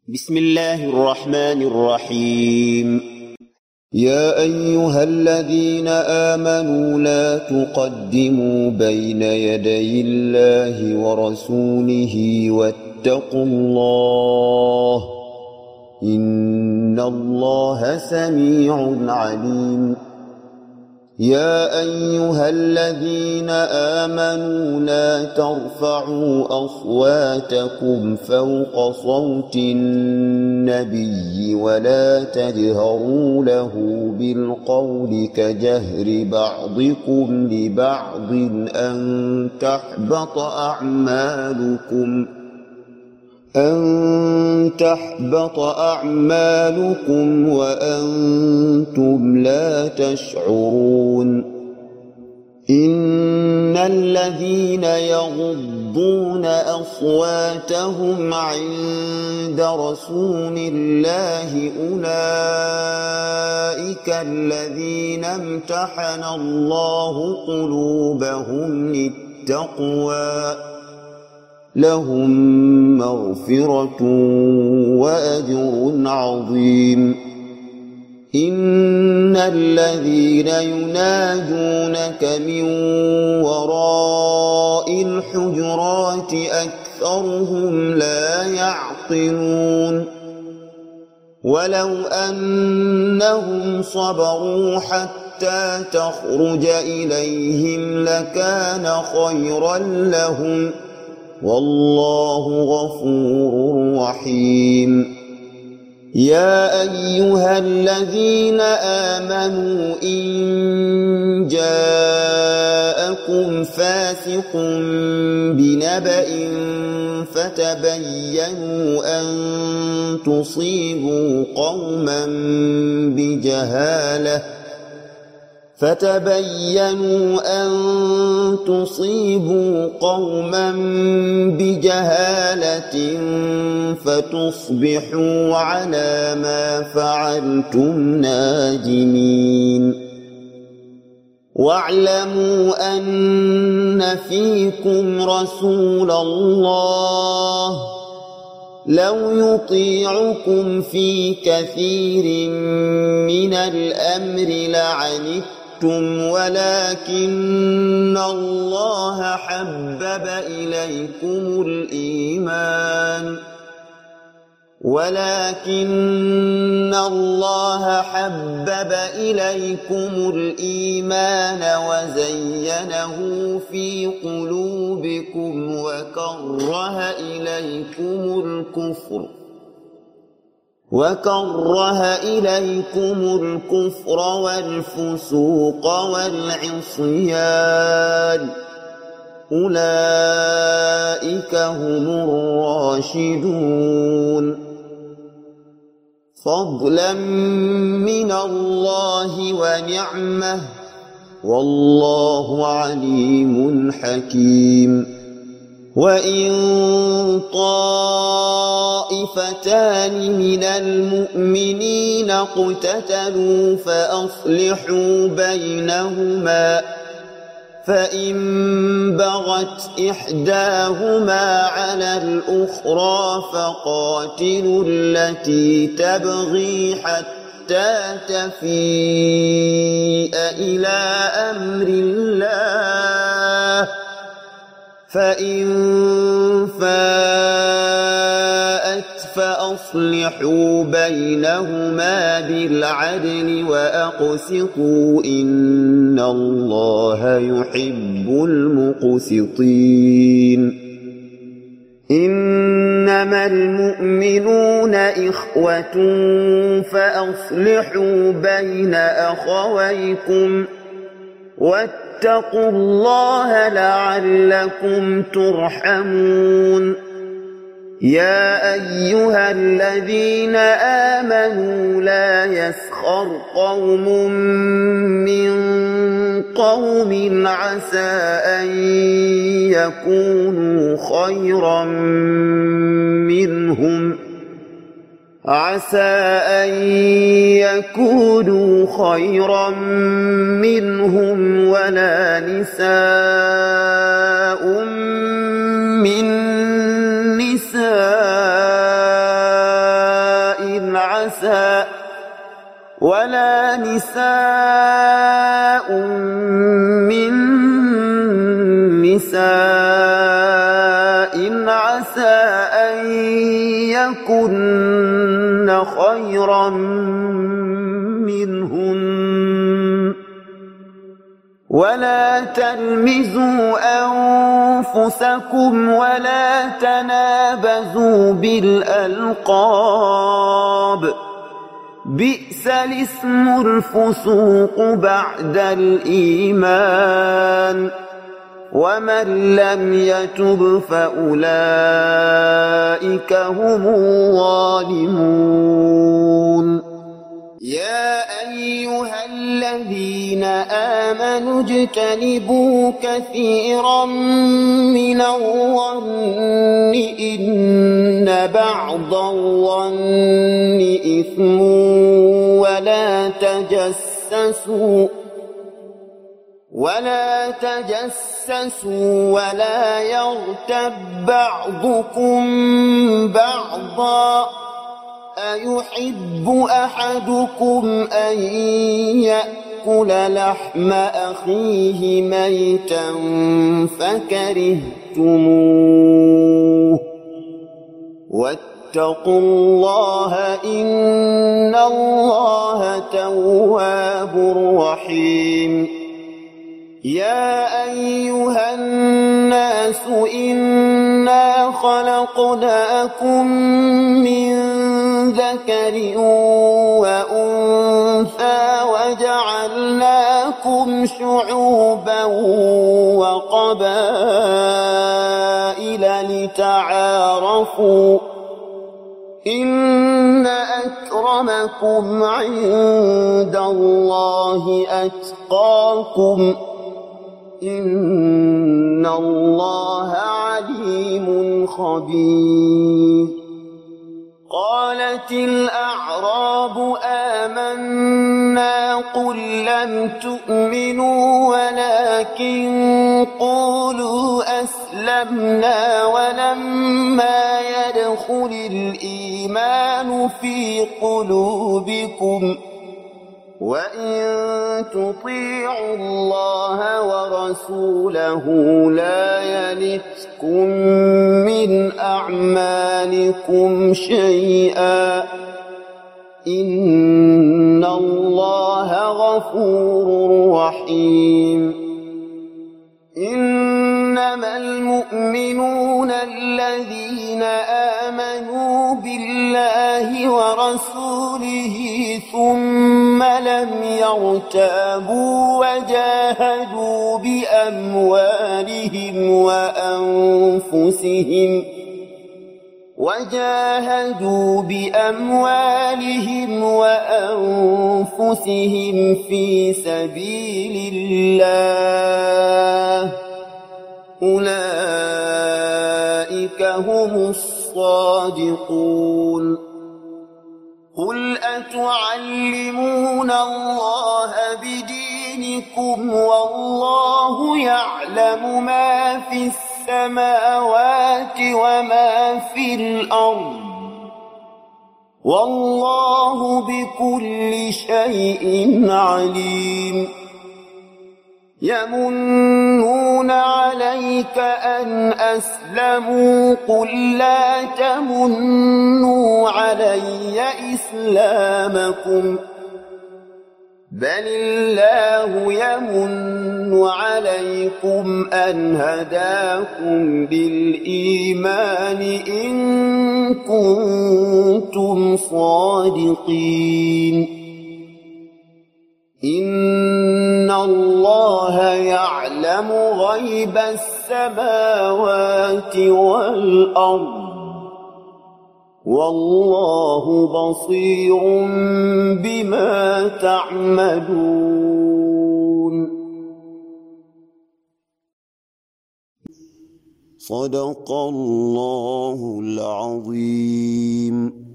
بسم الله الرحمن الرحيم. يا أيها الذين آمنوا لا تقدموا بين يدي الله ورسوله واتقوا الله إن الله سميع عليم. يا أيها الذين آمنوا لا ترفعوا أصواتكم فوق صوت النبي ولا تجهروا له بالقول كجهر بعضكم لبعض أن تحبط أعمالكم وأنتم لا تشعرون. إن الذين يغضون أصواتهم عند رسول الله أولئك الذين امتحن الله قلوبهم للتقوى لهم مغفرة وأجر عظيم. إن الذين يناجونك من وراء الحجرات أكثرهم لا يعقلون. ولو أنهم صبروا حتى تخرج إليهم لكان خيرا لهم والله غفور رحيم. يا أيها الذين آمنوا إن جاءكم فاسق بنبأ فتبينوا أن تصيبوا قوما بجهالة فتصبحوا على ما فعلتم نادمين. واعلموا أن فيكم رسول الله لو يطيعكم في كثير من الأمر لعنتم ولكن الله حبب إليكم الإيمان وزينه في قلوبكم وكره إليكم الكفر والفسوق والعصيان أولئك هم الراشدون فضلا من الله ونعمة والله عليم حكيم. وإن طائفتان من المؤمنين اقتتلوا فأصلحوا بينهما فإن بغت إحداهما على الأخرى فقاتلوا التي تبغي حتى تفيء إلى أمر الله فإن فاءت فأصلحوا بينهما بالعدل وأقسطوا إن الله يحب المقسطين. إنما المؤمنون إخوة فأصلحوا بين أخويكم واتقوا الله لعلكم ترحمون. يا أيها الذين آمنوا لا يسخر قوم من قوم عسى أن يكونوا خيرا منهم ولا نساء من نساء ولا نساء من نساء عسى أن يكن خيرا منهن ولا تلمزوا أنفسكم ولا تنابزوا بالألقاب بئس الاسم الفسوق بعد الإيمان ومن لم يتب فأولئك هم الظالمون يا أيها الذين آمنوا اجتنبوا كثيرا من الظن إن بعض الظن إثم ولا تجسسوا ولا يغتب بعضكم بعضا أيحب أحدكم أن يأكل لحم أخيه ميتا فكرهتموه واتقوا الله إن الله تواب رحيم يا أيها الناس إنا خلقناكم من ذكر وأنثى وجعلناكم شعوبا وقبائل لتعارفوا إن أكرمكم عند الله أتقاكم إن الله عليم خبير قالت الأعراب آمنا قل لم تؤمنوا ولكن قولوا أسلمنا ولما يدخل الإيمان في قلوبكم وإن تطيعوا الله ورسوله لا يلتكم من أعمالكم شيئا إن الله غفور رحيم إنما المؤمنون الذين آمنوا بالله ورسوله ثم لم يرتابوا وجاهدوا بأموالهم وأنفسهم في سبيل الله أولئك هم الصادقون قل أتعلمون الله بدينكم والله يعلم ما في السماوات وما في الأرض والله بكل شيء عليم يمنون عليك أن أسلموا قل لا تمنوا علي إسلامكم بل الله يمن عليكم أن هداكم بالإيمان إن كنتم صادقين إن الله يعلم غيب السماوات والأرض والله بصير بما تعملون صدق الله العظيم.